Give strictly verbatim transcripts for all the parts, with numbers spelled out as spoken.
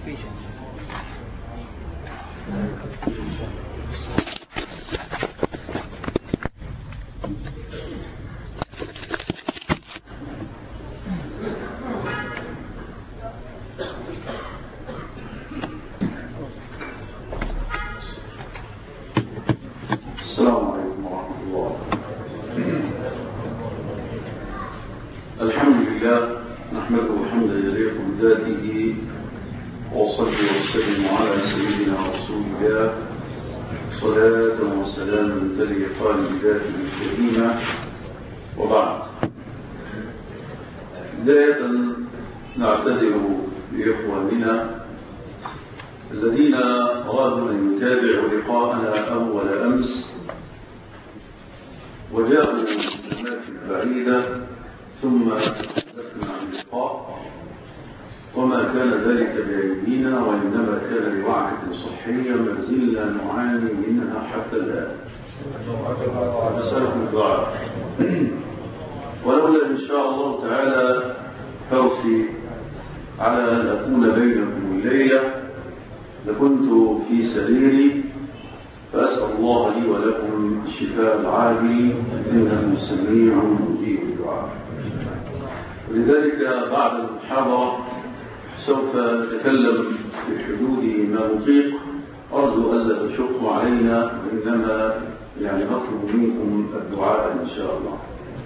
السلام عليكم ورحمة الله. الحمد لله نحمده حمدا يليق بذاته وصلي وسلم على سيدنا رسول الله صلاة وسلاما تليقان بذاته الكريمة، وبعد. بداية نعتذر لإخواننا الذين أرادوا أن يتابعوا لقاءنا أول أمس وجاءوا من أماكن بعيدة ثم تحدثنا عن اللقاء، وما كان ذلك بأيدينا وإنما كان لوعكة صحية ما زلنا نعاني منها حتى الآن. نسألكم الدعاء. ولولا إن شاء الله تعالى حرصي على أن أكون بينكم الليلة لكنت في سريري، فأسأل الله لي ولكم الشفاء العاجل إنه سميع مجيب الدعاء. ولذلك بعد المحاضرة سوف نتكلم بحدود ما نطيق، أرجو ألا تشقوا علينا، وإنما يعني نطلب منكم الدعاء إن شاء الله.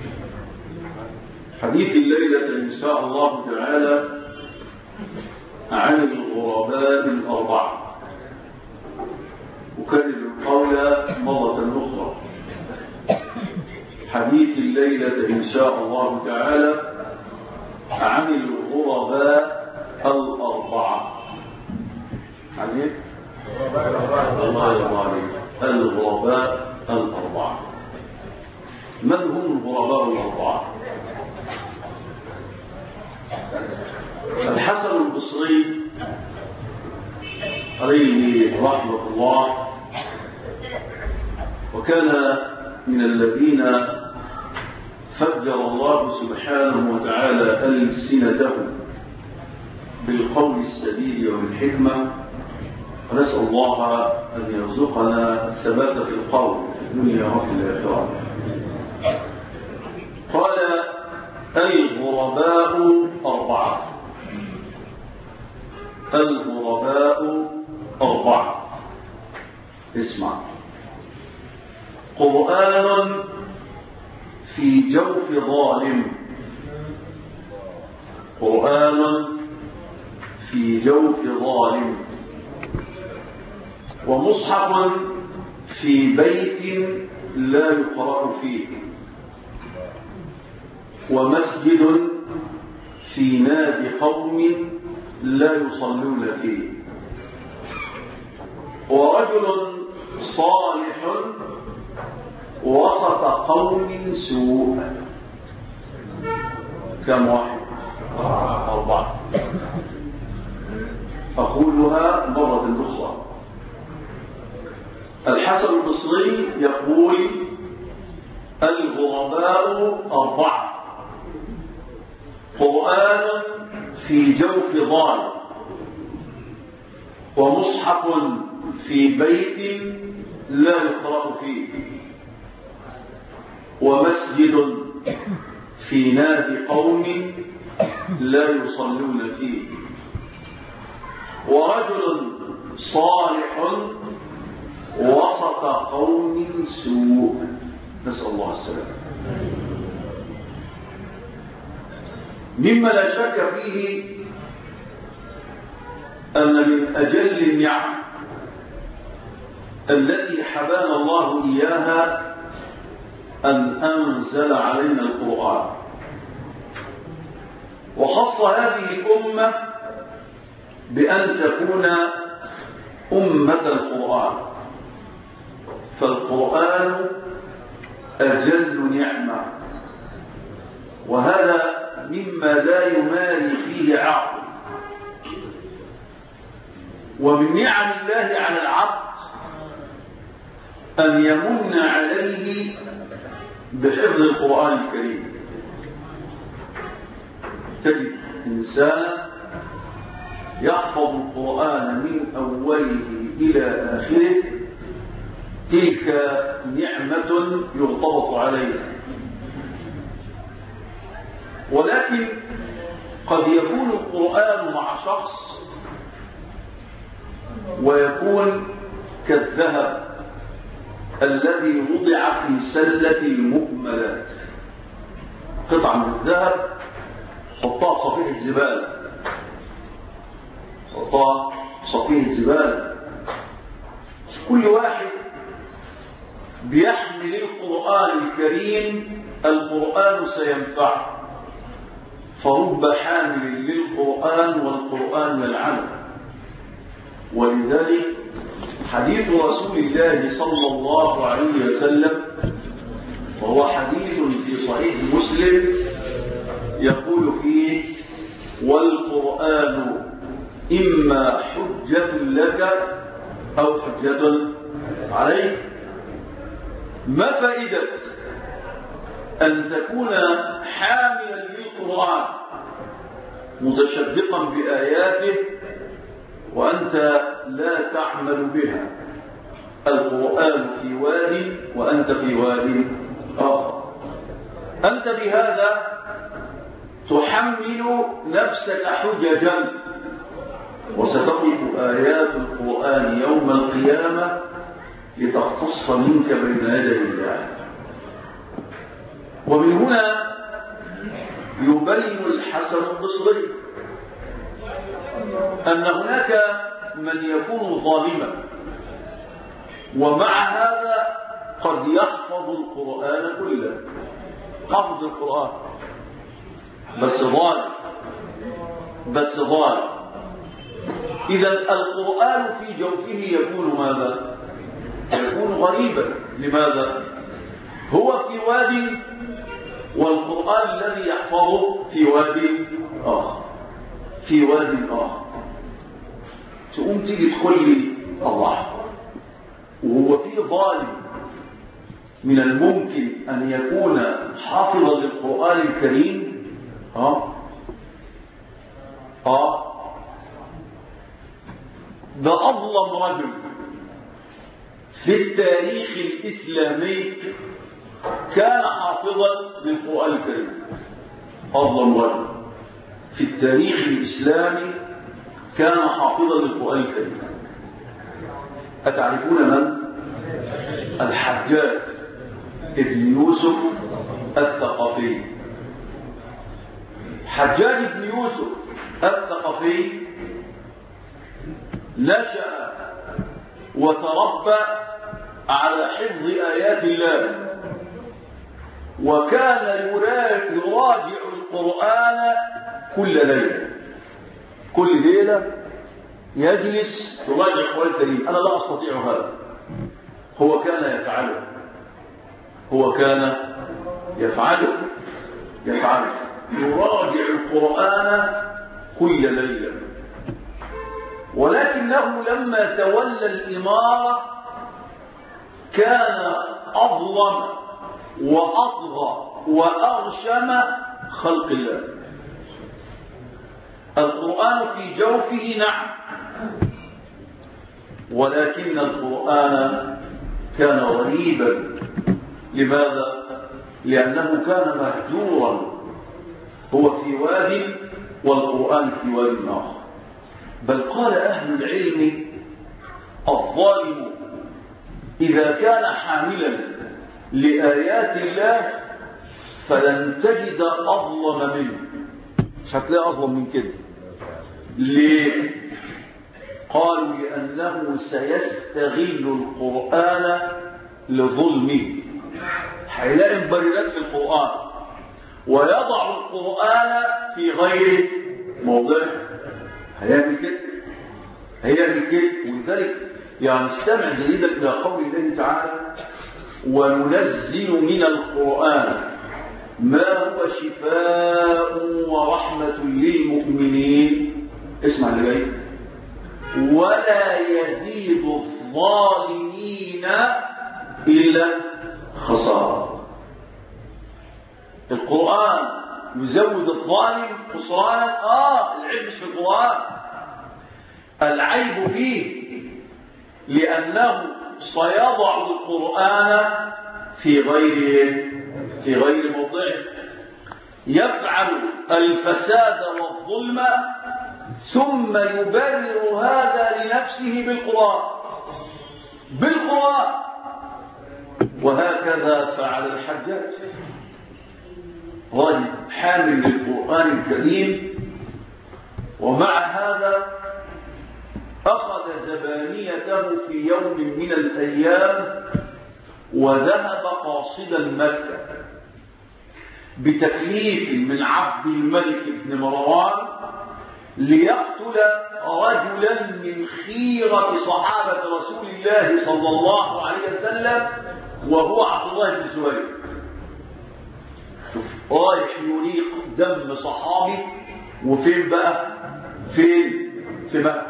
حديث الليلة إن شاء الله تعالى عن الغرباء الأربعة. أكرر القول مرة أخرى. حديث الليلة إن شاء الله تعالى عن الغرباء الأربعة. عن الغرباء الأربعة. من هم الغرباء الأربعة؟ الحسن البصري عليه رحمة الله، وكان من الذين فجر الله سبحانه وتعالى ألسنتهم بالقول السديد والحكمة، ونسأل الله أن يرزقنا الثبات في القول في الدنيا وفي الآخرة. قال: الغرباء أربعة. الغرباء أربعة. اسمع: قرآن في جوف ظالم. قرآن في جوف ظالم. ومصحف في بيت لا يقرأ فيه. ومسجد في نادي قوم لا يصلون فيه. ورجل صالح وسط قوم سوء. كم واحد؟ أربعة. أقولها مرة أخرى. الحسن البصري يقول: الغرباء أربعة. قرآن في جوف ظالم. ومصحف في بيت لا يقرأ فيه. ومسجد في نادي قوم لا يصلون فيه. ورجل صالح وسط قوم سوء. نسأل الله السلامة. مما لا شك فيه أن من أجل النعم التي حبانا الله إياها أن أنزل علينا القرآن، وخص هذه الأمة بأن تكون أمة القرآن. فالقرآن أجل نعمة، وهذا مما لا يماري فيه عقل. ومن نعم الله على العبد أن يمن عليه بحفظ القرآن الكريم. تجد إنسانا يحفظ القرآن من أوله إلى آخره تلك نعمة يغتبط عليها. ولكن قد يكون القرآن مع شخص ويكون كالذهب الذي وضع في سلة المؤملات، قطعة من الذهب حطها في صفيحة زبالة، حطها في صفيحة زبالة. كل واحد بيحمل القرآن الكريم القرآن سينفعه، فرب حامل للقرآن والقرآن يلعنه. ولذلك حديث رسول الله صلى الله عليه وسلم وهو حديث في صحيح مسلم يقول فيه: والقرآن إما حجة لك أو حجة عليك. ما فائدة أن تكون حاملا للقرآن متشدقا بآياته وأنت لا تعمل بها؟ القرآن في واد وأنت في واد آخر. أنت بهذا تحمل نفسك حججا، وستقف آيات القرآن يوم القيامة لتقتص منك بين يدي الله. ومن هنا يبين الحسن البصري أن هناك من يكون ظالما ومع هذا قد يحفظ القرآن كله، حفظ القرآن بس ظالم، بس ظالم. إذا القرآن في جوفه يكون ماذا؟ يكون غريبا. لماذا؟ هو في واد والقرآن الذي يحفظه في واد آخر، في واد آخر. تقوم تيجي تقول لي الله، وهو في ظالم من الممكن أن يكون حافظا للقرآن الكريم؟ اه اه ده أظلم رجل في التاريخ الإسلامي كان حافظا للقرآن الكريم. أظلم رجل في التاريخ الإسلامي كان حافظا للقرآن الكريم. أتعرفون من؟ الحجاج ابن يوسف الثقفي. حجاج بن يوسف الثقفي نشأ وتربى على حفظ آيات الله، وكان يراجع القرآن كل ليلة، كل ليلة يجلس يراجع القرآن الكريم. أنا لا أستطيع هذا، هو كان يفعله، هو كان يفعله يفعله يراجع القرآن كل ليلة. ولكنه لما تولى الإمارة كان أظلم وأطغى وأغشم خلق الله. القرآن في جوفه نعم، ولكن القرآن كان غريبا. لماذا؟ لأنه كان مهجورا، هو في واد والقرآن في واد آخر. بل قال أهل العلم: الظالم إذا كان حاملا لآيات الله فلن تجد أظلم منه. مش هتلاقي أظلم من كده. ليه؟ قالوا لأنه سيستغل القرآن لظلمه. هيلاقي مبررات في القرآن ويضع القرآن في غير موضعه. هيعمل كده، هيعمل كده. ولذلك يعني استمع جيدا إلى قول الله تعالى: وننزل من القرآن ما هو شفاء ورحمة للمؤمنين. اسمع اللي جاي: ولا يزيد الظالمين إلا خسارة. القرآن يزود الظالم خسرانا. آه العلم مش في القرآن، العيب فيه لأنه سيضع القرآن في غير في غير موضعه، يفعل الفساد والظلم ثم يبرر هذا لنفسه بالقرآن بالقرآن وهكذا فعل الحجاج، رجل حامل للقرآن الكريم، ومع هذا أخذ زبانيته في يوم من الأيام وذهب قاصدا مكة بتكليف من عبد الملك بن مروان ليقتل رجلا من خيرة صحابة رسول الله صلى الله عليه وسلم وهو عبد الله بن الزبير. رايح يريق دم صحابي، وفين بقى؟ فين؟ في مكة.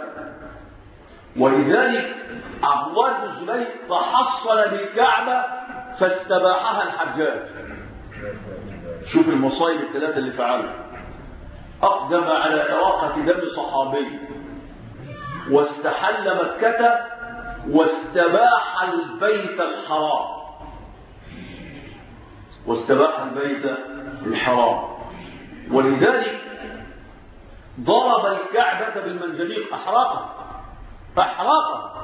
ولذلك عبد الله بن الزبير تحصن بالكعبة فاستباحها الحجاج. شوف المصايب الثلاثة اللي فعلها، أقدم على إراقة دم صحابي، واستحل مكة، واستباح البيت الحرام واستباح البيت الحرام ولذلك ضرب الكعبة بالمنجنيق، أحرقها أحرقها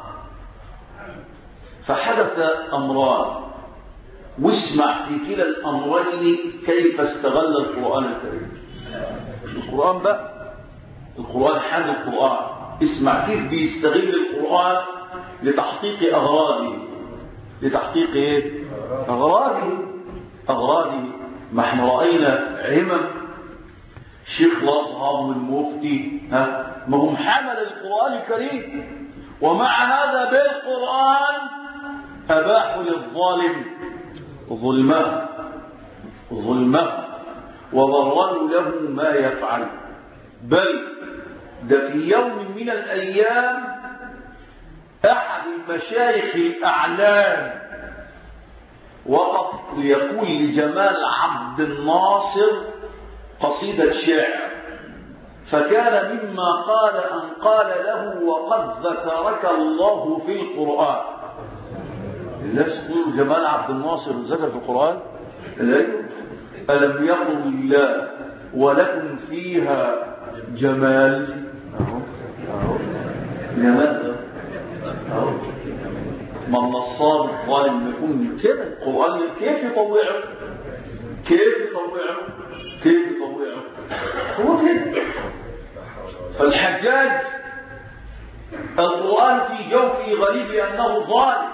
فحدث أمران، واسمع في كلا الأمرين كيف استغل القرآن الكريم. القرآن بقى القرآن حامل القرآن، اسمع كيف بيستغل القرآن لتحقيق أغراضه لتحقيق إيه؟ أغراضه أغراضه ما احنا رأينا عمم شيخ الأزهر والمفتي، ها ما هم حمل القرآن الكريم، ومع هذا بالقرآن أباحوا للظالم ظلمه ظلمه وضرروا له ما يفعل. بل ده في يوم من الأيام أحد المشايخ الأعلام وقف ليقول لجمال عبد الناصر قصيدة شعر، فكان مما قال أن قال له: وقد ذكرك الله في القرآن. الناس تقول جمال عبد الناصر ذكر في القرآن؟ ألم يقل الله ولكم فيها جمال؟ أهو أهو جمال أهو. ما النصاب الظالم يكون كده، القرآن كيف يطوعه كيف يطوعه كيف يطوعه هو كده. فالحجاج القرآن في جوفه غريب لأنه ظالم،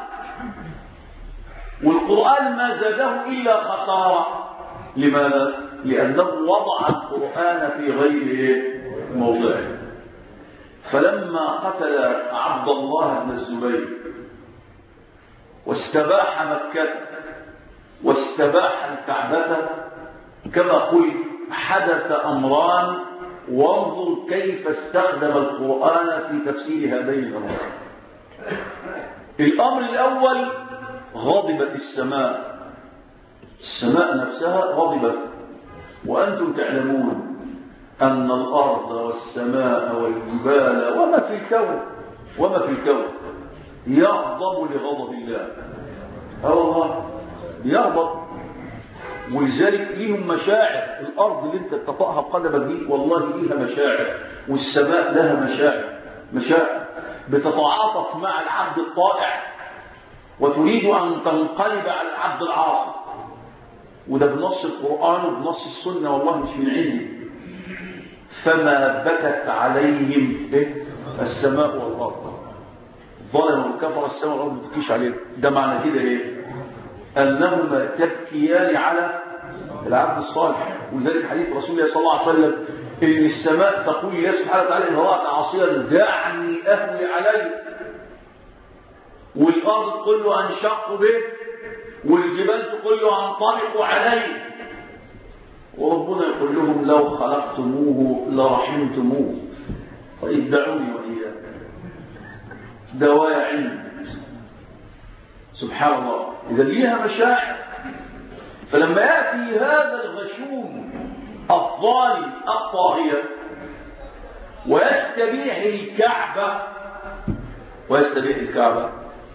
والقرآن ما زاده إلا خسارة. لماذا؟ لأنه وضع القرآن في غير موضعه. فلما قتل عبد الله بن الزبير واستباح مكة واستباح الكعبة كما قلت حدث أمران، وانظر كيف استخدم القرآن في تفسير هذين الأمرين. الأمر الأول: غضبت السماء السماء نفسها غضبت، وأنتم تعلمون أن الأرض والسماء والجبال وما في الكون وما في الكون يغضب لغضب الله. اه والله يغضب، ولذلك ليهم مشاعر. الأرض اللي انت تطأها بقدمك دي والله ليها مشاعر، والسماء لها مشاعر مشاعر بتتعاطف مع العبد الطائع وتريد أن تنقلب على العبد العاصي. وده بنص القرآن وبنص السنة والله مش من عندي. فما بكت عليهم السماء والأرض، ظلموا وكفروا السماء والأرض ما تبكيش عليهم. ده معنى كده ايه؟ أنهما تبكيان على العبد الصالح. ولذلك حديث رسول الله صلى الله عليه وسلم إن السماء تقول يا سبحانه وتعالى إن رأت عاصيا دعني أهوي عليه، والأرض تقول له أنشق به، والجبال تقول له أنطلق عليه، وربنا يقول لهم لو خلقتموه لرحمتموه. طيب دعوني وإياه دواء علم. سبحان الله، إذا ليها مشاعر. فلما يأتي هذا الغشوم الظالم الطاغية ويستبيح الكعبة ويستبيح الكعبة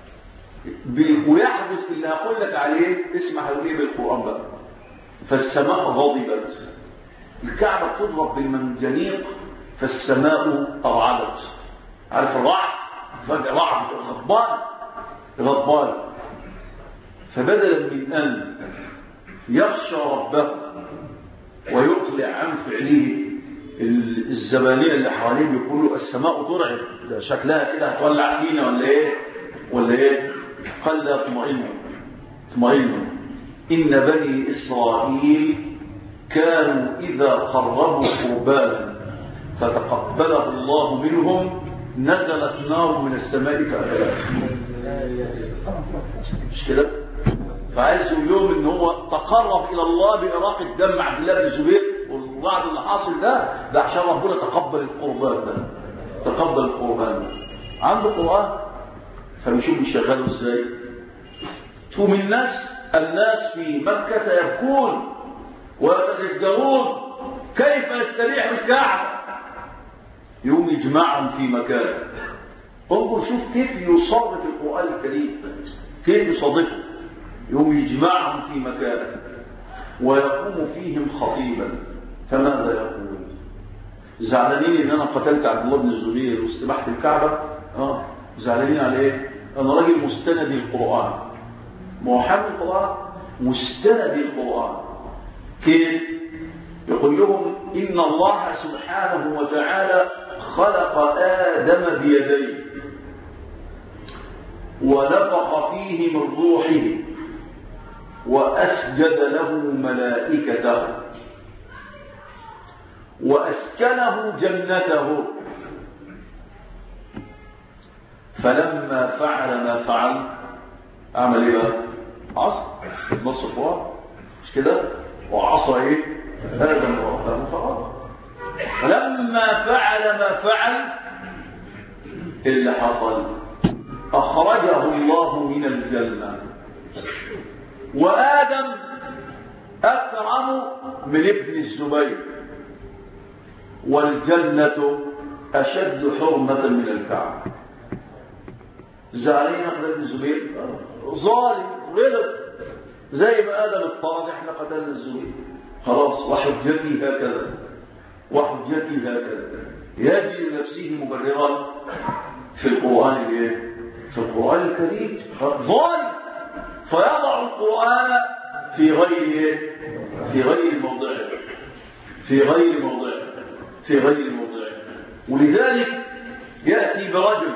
ويحدث اللي هقول لك عليه. اسمع هقول ايه بالقرآن بقى. فالسماء غضبت، الكعبة تضرب بالمنجنيق فالسماء أرعدت. عارف الرعد؟ فجأة رعد غضبان غضبان. فبدلا من أن يخشى ربه ويقلع عن فعله الزبانية اللي حواليه بيقولوا السماء ترعد، ده شكلها كده هتولع فينا ولا ايه ولا ايه؟ قال لا اطمئنوا اطمئنوا إن بني إسرائيل كانوا إذا قربوا قربانا فتقبله الله منهم نزلت نار من السماء فأكلتهم. مش كده؟ فعايز اليوم ان هو تقرب الى الله بإراقة دم عبد الله بن الزبير والوعد اللي حاصل ده ده عشان ربنا تقبل القربان ده تقبل القربان ده. عنده قرآن فبيشوف بيشغله ازاي. شوف الناس الناس في مكة يبكون ويتذكرون كيف يستريح الكعبة، يوم يجمعهم في مكان. انظر شوف كيف يصرف القرآن الكريم، كيف يصرفه. يوم يجمعهم في مكان ويقوم فيهم خطيبا فماذا يقول؟ زعلانين ان انا قتلت عبد الله بن الزبير واستبحت الكعبة؟ اه زعلانين على ايه؟ انا راجل مستند القرآن، محمد القرآن مستند القرآن. كيف؟ يقول لهم إن الله سبحانه وتعالى خلق آدم بيديه ونفخ فيه من روحه وأسجد له ملائكته وأسكنه جنته، فلما فعل ما فعل عمل ايه بقى؟ عصى نص القرآن مش كده؟ وعصى ايه؟ آدم ربه فغضب. فلما فعل ما فعل اللي حصل أخرجه الله من الجنة، وآدم أكرم من ابن الزبير، والجنة أشد حرمة من الكعبة. زعلين أخذ ابن الزبير ظالم غلط زي ما آدم الطاغي احنا قتلنا الزبير خلاص، وحجتي هكذا وحجتي هكذا. يجي لنفسه مبررا في القرآن الايه؟ في القرآن الكريم ظالم فيضع القرآن في غير في غير موضعه في غير موضعه في غير موضعه. ولذلك يأتي برجل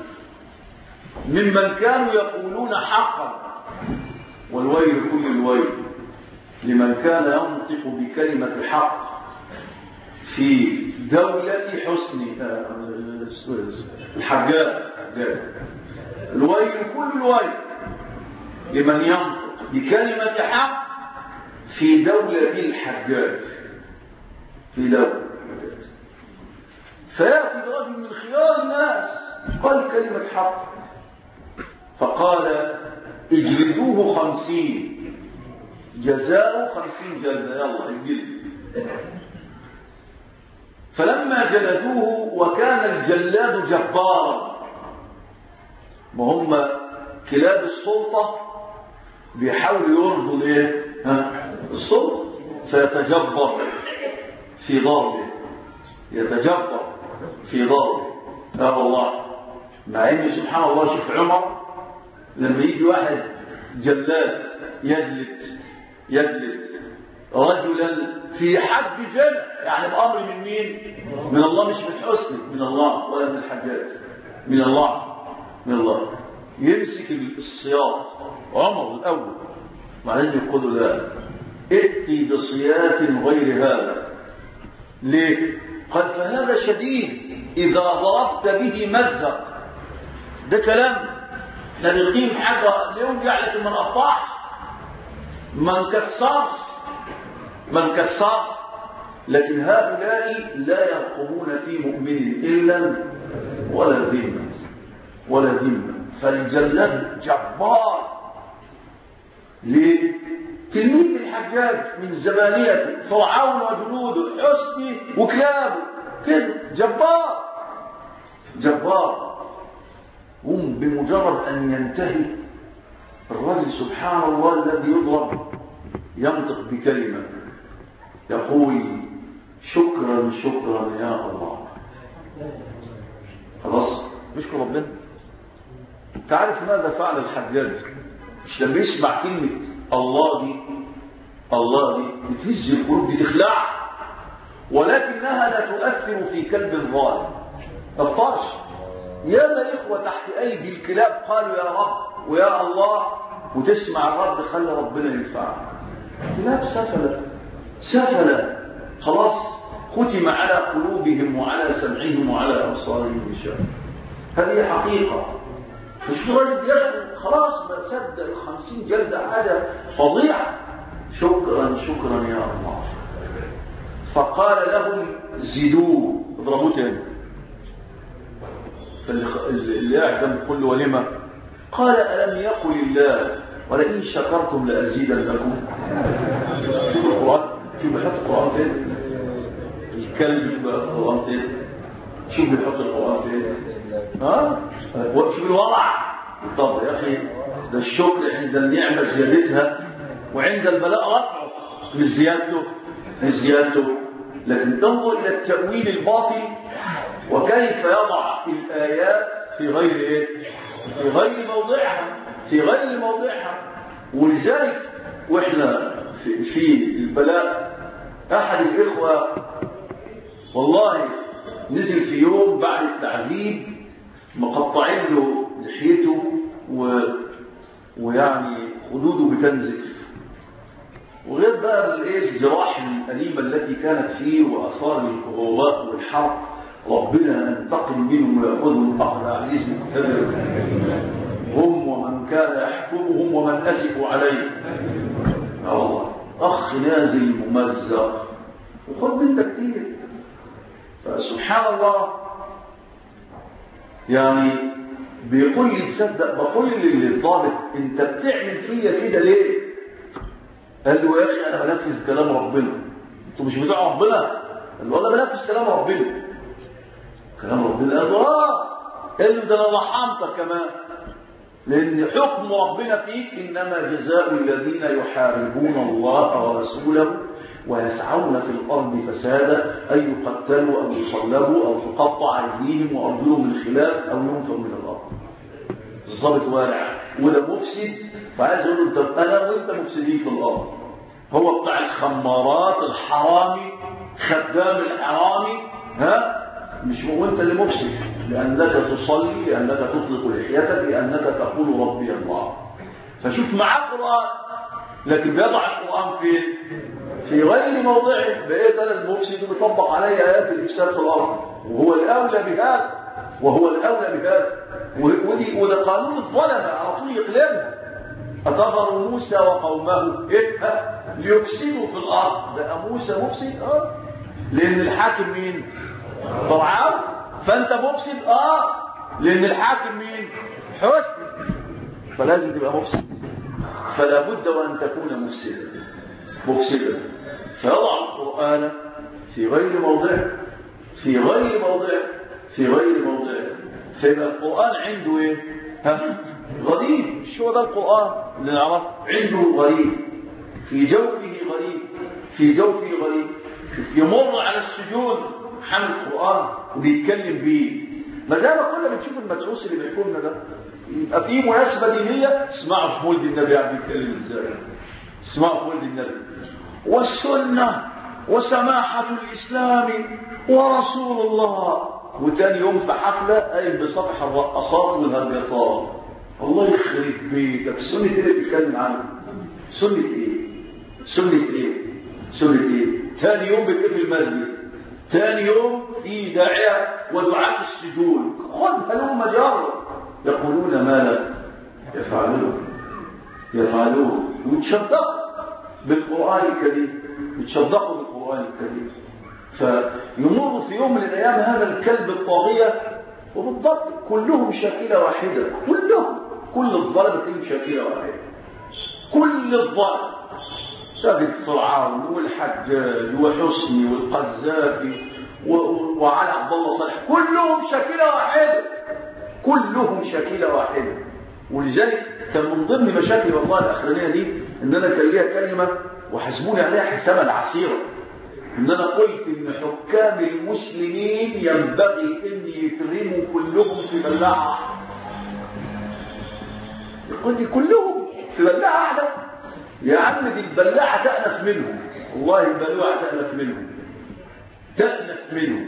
ممن كانوا يقولون حقا، والويل كل الويل لمن كان ينطق بكلمة الحق في دولة حسن الحجاج. الويل كل الويل لمن ينطق بكلمة حق في دولة الحجاج في دولة الحجاج. فيأتي رجل من خيار الناس قال كلمة حق فقال اجلدوه خمسين جزاء خمسين جلدة يلا الجلد. فلما جلدوه وكان الجلاد جبارا، وهم كلاب السلطة بيحاولوا يرضوا الايه؟ السلطة، فيتجبر في ضربه يتجبر في ضربه. اه والله مع ان سبحان الله شوف عمر لما يجي واحد جلاد يجلد يجلد رجلا في حد جلد يعني بأمر من مين؟ من الله، مش من حسن من الله ولا من الحجاج، من الله من الله. يمسك الصياط عمر الأول وبعدين يقول لا ائتي بصياط غير هذا. ليه؟ قال فهذا شديد إذا ضربت به مزق. ده كلام لا بيقيم حاجة يوجع لكن ما نقطعش ما نكسرش ما نكسرش. لكن هؤلاء لا يرقبون في مؤمن إلا ولا ذمة ولا ذمة. فالجلاد جبار. ليه؟ تلميذ الحجاج من زبانيته فرعون وجنوده حسني وكلابه كده جبار جبار. هم بمجرد أن ينتهي الرجل سبحان الله الذي يضرب ينطق بكلمة يقول شكرا شكرا يا الله. خلاص نشكر ربنا. تعرف ماذا فعل الحجاج؟ مش لما يسمع كلمة الله دي الله دي بتهز القلوب بتخلع، ولكنها لا تؤثر في كلب ظالم. الطرش ياما إخوة تحت أيدي الكلاب قالوا يا رب ويا الله، وتسمع الرب خلى ربنا ينفعك. كلاب سفلة سفلة خلاص ختم على قلوبهم وعلى سمعهم وعلى أبصارهم غشاوة. هذه حقيقة. مش راجل ياخد خلاص ما صدق الخمسين جلدة عادة فظيعة. شكرا شكرا يا الله. فقال لهم زيدوه اضربوه تاني. فاللي قاعد يقول له ولما؟ قال ألم يقل الله ولئن شكرتم لأزيدنكم. شوف القرآن، شوف بيحط القرآن فين؟ الكلب بيحط القرآن فين؟ شوف بيحط القرآن فين؟ ها؟ شوف الوضع. طب يا أخي ده الشكر عند النعمة زيادتها وعند البلاء رفعه مش زيادته مش زيادته. لكن تنظر إلى التأويل الباطل وكيف يضع الآيات في غير إيه؟ في غير موضعها في غير موضعها. ولذلك وإحنا في, في البلاء أحد الإخوة والله نزل في يوم بعد التعذيب مقطعين له لحيته و... ويعني خدوده بتنزف، وغير بقى الجراح الأليمة التي كانت فيه وأثار الكروبات والحرق. ربنا انتقم منهم ويأخذهم أخذ عزيز مقتدر هم ومن كان يحكمهم ومن أسفوا عليه. يا الله أخ نازل ممزق وخذ منه كتير. فسبحان الله يعني بيقول لي تصدق بقول للضابط انت بتعمل فيا كده ليه؟ قال له يا اخي انا بنفذ كلام ربنا. انتوا مش بتوع ربنا؟ قال له انا بنفذ كلام ربنا. كلام ربنا؟ قال له اه. قال له ده انا رحمتك كمان، لان حكم ربنا فيك انما جزاء الذين يحاربون الله ورسوله ويسعون في الارض فسادا ان يقتلوا او يصلبوا او تقطع ايديهم وارجلهم من خلاف او ينفوا من الارض. الضابط وارع وده مفسد، فعايز يقول له انت انا وانت مفسدين في الارض. هو بتاع الخمارات الحرامي خدام الحرامي ها مش وانت اللي مفسد، لانك تصلي لانك تطلق لحيتك لانك تقول ربي الله. فشوف معاه قرآن لكن بيضع القرآن فين؟ في غير موضعه. بقيت انا المفسد وبيطبق علي ايات الافساد في الارض وهو الاولى بهذا وهو الاولى بهذا. ودي وده قانون الظلمه على طول يقلبها. أتذر موسى وقومه إيه؟ ليفسدوا في الأرض. بقى موسى مفسد؟ آه لأن الحاكم مين؟ فرعون. فأنت مفسد؟ آه لأن الحاكم مين؟ حسن. فلازم تبقى مفسد. فلا بد وأن تكون مفسدا مفسدا. فيضع القرآن في غير موضعه في غير موضعه في غير موضعه. فيبقى القرآن عنده إيه؟ ها؟ غريب. مش هو ده القرآن اللي نعرف عنده غريب في جوفه غريب في جوفه غريب. يمر على السجود حمل القرآن وبيتكلم بيه. ما زال كنا بنشوف المدروس اللي بيحكوا لنا ده يبقى في مناسبة دينية اسمعوا في مولد النبي قاعد بيتكلم ازاي. اسمعوا في مولد النبي والسنة وسماحة الإسلام ورسول الله. وتاني يوم في حفلة قايل بصفح الرقصات والهرجفات. الله يخرب بيتك. سنة ايه اللي بتتكلم عنها؟ سنة ايه؟ سنة ايه؟ سنة ايه؟ تاني يوم بتقفل المسجد، تاني يوم في داعية ودعاء السجود. خذ هلوم جرب. يقولون ما لا يفعلون يفعلون ويتشدقوا بالقرآن الكريم يتشدقوا بالقرآن الكريم. فيمر في يوم من الأيام هذا الكلب الطاغية وبالضبط كلهم شاكلة واحدة. كلهم كل الظلم كلهم شاكلة واحدة. كل الظلم تجد فرعون والحجاج وحسني والقذافي وعلى عبد الله صالح، كلهم شكلة واحدة، كلهم شكلة واحدة. ولذلك كان من ضمن مشاكل والله الأخرانية دي إن أنا كان ليها كلمة وحسبوني عليها حسابا عسيرا، إن أنا قلت إن حكام المسلمين ينبغي إن يترموا كلهم في بلاعة. يقول لي كلهم في بلاعة واحدة؟ يا عم دي البلاعة تأنف منهم، والله البلاعة تأنف منهم، تأنف منهم،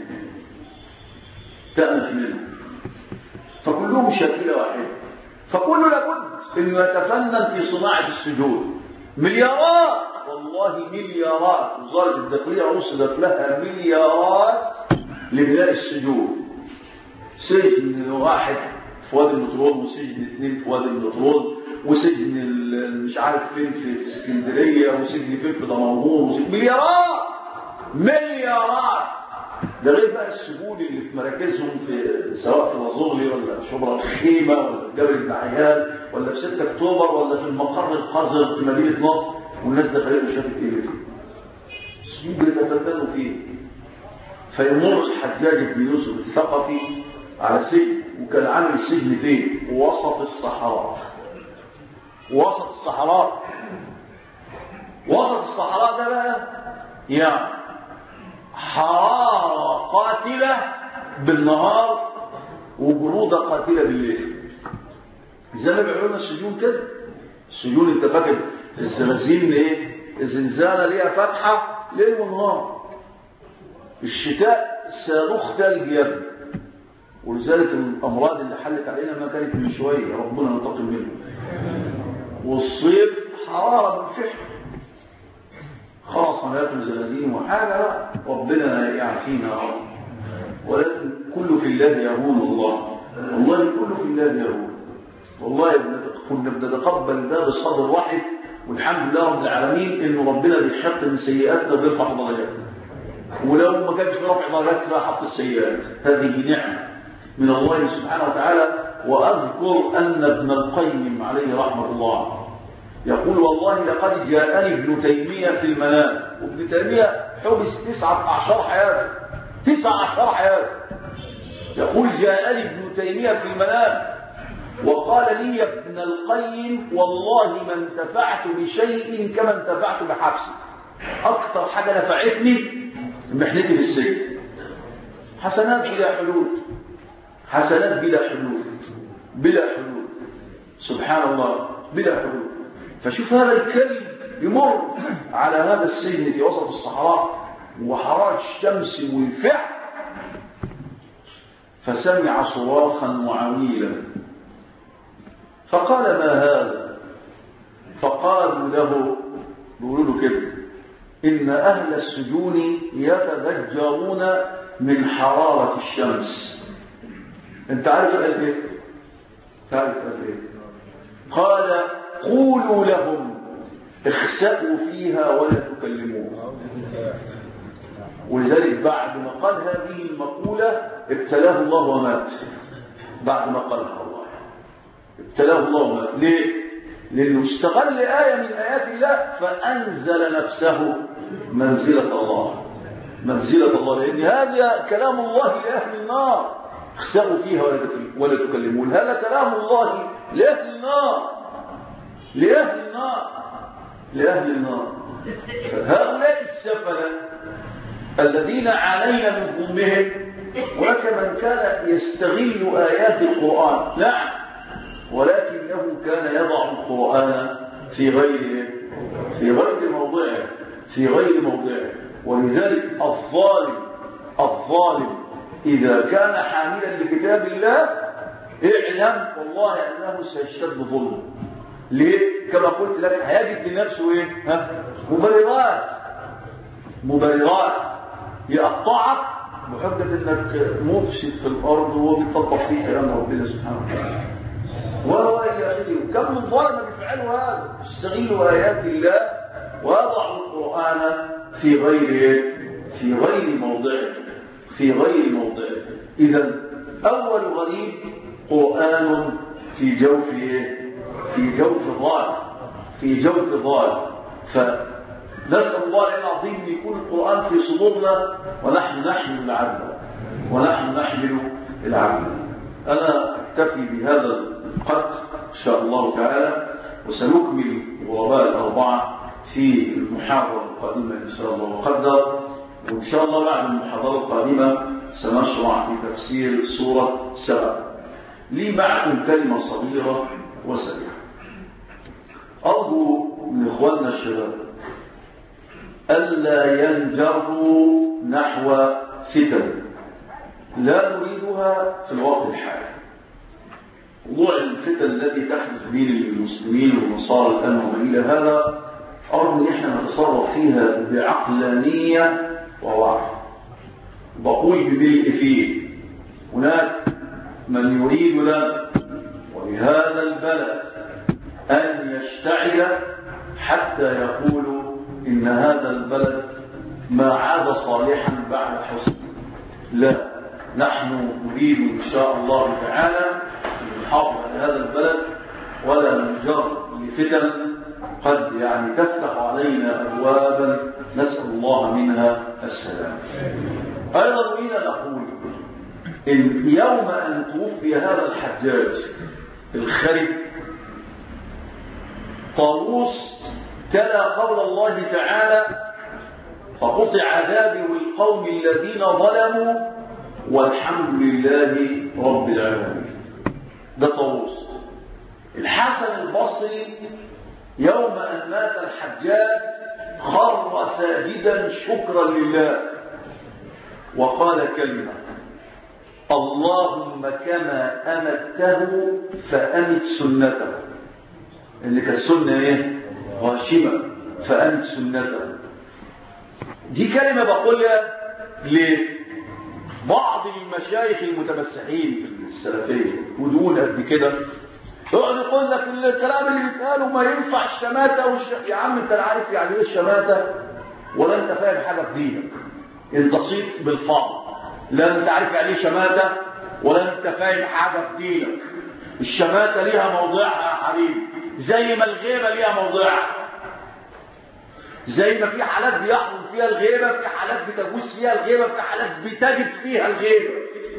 تأنف منهم. فكلهم شكلة واحدة، فكله لابد إنه يتفنن في صناعة السجود. مليارات، والله مليارات، وزارة الداخلية رصدت لها مليارات لبناء السجود. سجن واحد في وادي النطرون، وسجن اثنين في وادي النطرون، وسجن مش عارف فين في اسكندريه، وسجن فين في دمنهور، مليارات مليارات. ده غير بقى السجون اللي في مراكزهم في سواء في الازغلي ولا في شبرا الخيمه ولا في جبل النعيان ولا في ستة اكتوبر ولا في المقر القذر في مدينه نصر، والناس دخلت وشافت ايه اللي فيه. السجون بيتفتنوا فيه. فيمر الحجاج بن يوسف الثقفي على سجن، وكان عامل السجن فين؟ وسط الصحراء. وسط الصحراء، وسط الصحراء ده بقى يعني حرارة قاتلة بالنهار وبرودة قاتلة بالليل. زي ما بيعملوا لنا السجون كده. السجون انت فاكر الزنازين ايه؟ الزنزانة ليها فتحة ليل ونهار. الشتاء صاروخ ثلج يا ابني. ولذلك الامراض اللي حلت علينا ما كانت من شويه، ربنا ينتقم منه. والصيف حراره منفحه، خلاص عمليات الزلازل وحاجه ربنا يعافينا يا رب. ولكن كله في الله يهون الله، والله كله في الله يهون. والله كنا بنتقبل ده بالصبر واحد، والحمد لله رب العالمين انه ربنا بيحط من سيئاتنا وبيرفع درجاتنا. ولو ما كانش في رفع درجات بقى حط السيئات، هذه نعمه من الله سبحانه وتعالى. وأذكر أن ابن القيم عليه رحمة الله يقول والله لقد جاءني ابن تيمية في المنام، وابن تيمية حبس تسعة عشر حياته، تسعة عشر حياته. يقول جاءني ابن تيمية في المنام وقال لي يا ابن القيم والله ما انتفعت بشيء كما انتفعت بحبسي. أكثر حاجة نفعتني محنتي بالسجن. حسنات بلا حلول، حسنات بلا حلول، بلا حلول، سبحان الله بلا حلول. فشوف هذا الكلب يمر على هذا السجن في وسط الصحراء وحرارة الشمس والفعل، فسمع صراخا معويلا فقال ما هذا؟ فقالوا له، بيقولوا له كده إن أهل السجون يتذجرون من حرارة الشمس. انت عارف قال ايه؟ تعرف قال ايه؟ قال قولوا لهم اخسأوا فيها ولا تكلموها. ولذلك بعد ما قال هذه المقولة ابتلاه الله ومات. بعد ما قالها الله ابتلاه الله ومات. ليه؟ لأنه استغل آية من آيات الله فأنزل نفسه منزلة الله، منزلة الله، لأن هذا كلام الله لأهل النار، اخسأوا فيها ولا تكلمون. هذا كلام الله لأهل النار، لأهل النار، لأهل النار. هؤلاء السفلة الذين عانينا من ظلمهم، وكمن كان يستغل آيات القرآن، نعم، ولكنه كان يضع القرآن في غير في غير موضعه، في غير موضعه. ولذلك الظالم الظالم إذا كان حاملا لكتاب الله اعلم والله أنه سيشتد ظلمه. ليه؟ كما قلت لك هيجد لنفسه ايه؟ ها؟ مبررات، مبررات يقطعك بحجة انك مفسد في الارض وبيطبق فيه كلام ربنا سبحانه وتعالى. وهو الى اخره. كم من ظلم بيفعلوا هذا، يستغلوا ايات الله ويضعوا القرآن في غير في غير موضعه، في غير موضعه. إذا أول غريب قرآن في جوف في جوف الضال، في جوف الضال. نسأل الله العظيم أن يكون القرآن في صدورنا ونحن نحمل العدل ونحن نحمل العدل. أنا أكتفي بهذا القدر إن شاء الله تعالى، وسنكمل الغرباء الأربعة في المحاضرة القادمة إن شاء الله وقدر. وإن شاء الله بعد المحاضرة القادمة سنشرع في تفسير سورة سبع. لي معكم كلمة صغيرة وسريعة. أرجو من إخواننا الشباب ألا ينجروا نحو فتن لا نريدها في الوقت الحالي. موضوع الفتن التي تحدث بين المسلمين والنصارى الآن وما إلى هذا، أرجو أن احنا نتصرف فيها بعقلانية ووعي. بقول بملء فيه هناك من يريد لنا ولهذا البلد أن يشتعل حتى يقولوا إن هذا البلد ما عاد صالحا بعد حسن. لا، نحن نريد إن شاء الله تعالى أن نحافظ على هذا البلد ولا ننجر لفتن قد يعني تفتح علينا أبوابا نسأل الله منها السلام. أيضا أريد أن أقول إن يوم أن توفي هذا الحجاج الخرب طاووس تلا قول الله تعالى: فقطع دابر القوم الذين ظلموا والحمد لله رب العالمين. ده طاووس. الحسن البصري يوم أن مات الحجاج خر ساجدا شكرا لله وقال كلمة: اللهم كما أمته فأمت سنته. اللي كانت سنة ايه؟ غاشمة، فأمت سنته. دي كلمة بقولها لبعض المشايخ المتمسحين في السلفية ودون قد كده، يقعد يقول لك الكلام اللي بيتقاله ما ينفع الشماتة والش... يا عم انت لا عارف يعني ايه الشماتة ولا انت فاهم حاجة في دينك. انت صيت بالفضل، لا انت عارف يعني ايه شماتة ولا انت فاهم حاجة في دينك. الشماتة ليها موضعها يا حبيبي، زي ما الغيبة ليها موضعها. زي ما في حالات بيحرم فيها الغيبة، في حالات بتجوز فيها الغيبة، في حالات بتجد فيها الغيبة.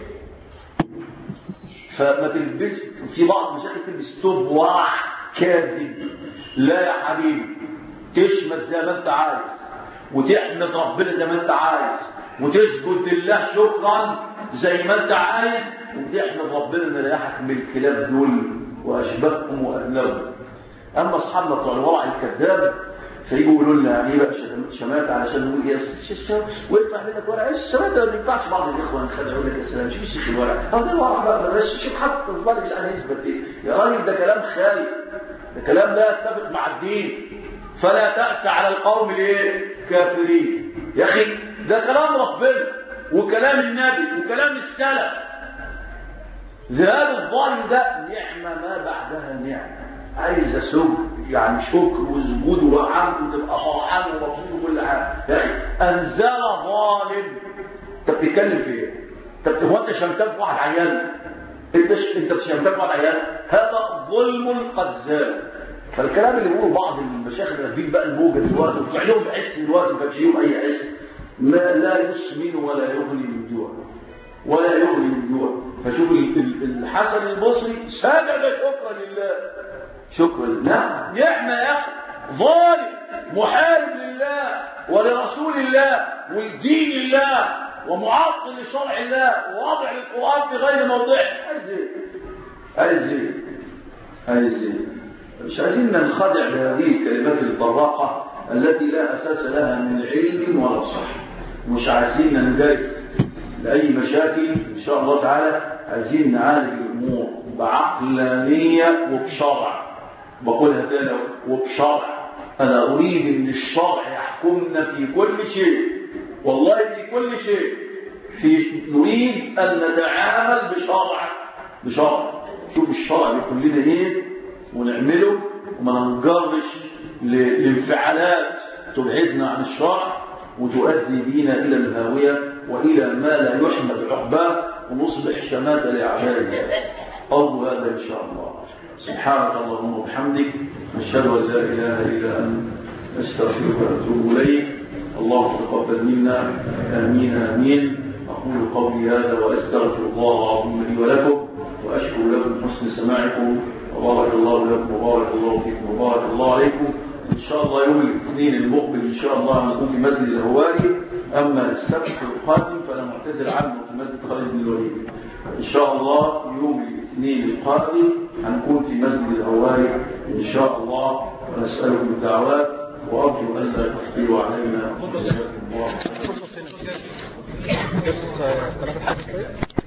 فما تلبس في بعض مشاكل تلبس توب واح كاذب. لا يا حبيبي، تشمت زي ما انت عايز وتحمد ربنا زي ما انت عايز وتسجد لله شكرا زي ما انت عايز وتحمد ربنا ان ريحك من الكلاب دول واشبههم واذنبهم. اما اصحابنا بتوع الورع الكذاب فيجوا يقولوا لنا يعني ايه بقى شماتة علشان نقول يا الشيخ وينفع اعمل لك ورع. ايش الشماتة ما ينفعش. بعض الاخوه يخدعوا لك يا سلام شوف الشيخ الورع هذا الورع بقى بلاش. شوف حتى الظالم مش عايز يثبت ايه يا راجل. ده كلام خالي، ده كلام لا يتفق مع الدين. فلا تأس على القوم الايه كافرين. يا اخي ده كلام ربنا وكلام النبي وكلام السلف. ذهاب الظالم ده نعمه ما بعدها نعمه. عايز سب يعني شكر وسجود وحمد وتبقى فرحان ومبسوط وكل حاجه. يا اخي انزل ظالم. انت بتتكلم في ايه؟ انت هو انت شمتان في واحد عيان؟ انت ش... انت شمتان في واحد عيان؟ هذا ظلم قد زال. فالكلام اللي بيقوله بعض المشايخ الراكبين بقى الموجه دلوقتي وبتوع لهم عز دلوقتي ما فيهم اي عز، ما لا يسمن ولا يغني من جوع ولا يغني من جوع. فشوف الحسن البصري سجد شكرا لله. شكرا نعم نعمة يا أخي. ظالم محارب لله ولرسول الله ولدين الله ومعطل لشرع الله ووضع القرآن في غير موضعه. عايز ايه؟ عايز ايه؟ عايز ايه؟ مش عايزين ننخدع بهذه الكلمات البراقة التي لا أساس لها من علم ولا صح. مش عايزين نندرج لأي مشاكل. إن شاء الله تعالى عايزين نعالج الأمور بعقلانية وبشرع. بقولها تاني وبشرع. أنا أريد أن الشرع يحكمنا في كل شيء، والله في كل شيء. في نريد أن نتعامل بشرع بشرع. شوف الشرع بيقول لنا إيه ونعمله وما ننجرش لانفعالات تبعدنا عن الشرع وتؤدي بينا إلى الهاوية وإلى ما لا يحمد عقباه ونصبح شماتة لأعداء الله. أرجو هذا إن شاء الله. سبحانك اللهم وبحمدك نشهد أن لا إله إلا أنت نستغفرك ونتوب إليك. اللهم تقبل منا، آمين آمين. أقول قولي هذا وأستغفر الله العظيم لي ولكم، وأشكر لكم حسن سماعكم، وبارك الله لكم وبارك الله فيكم وبارك الله عليكم. إن شاء الله يوم الاثنين المقبل إن شاء الله هنكون في مسجد الهواري، أما السبت القادم فأنا معتذر عنه في مسجد خالد بن الوليد. إن شاء الله يوم الاثنين القادم هنكون في مسجد الهواري إن شاء الله، ونسألكم الدعوات وأرجو أن لا تفضلوا علينا.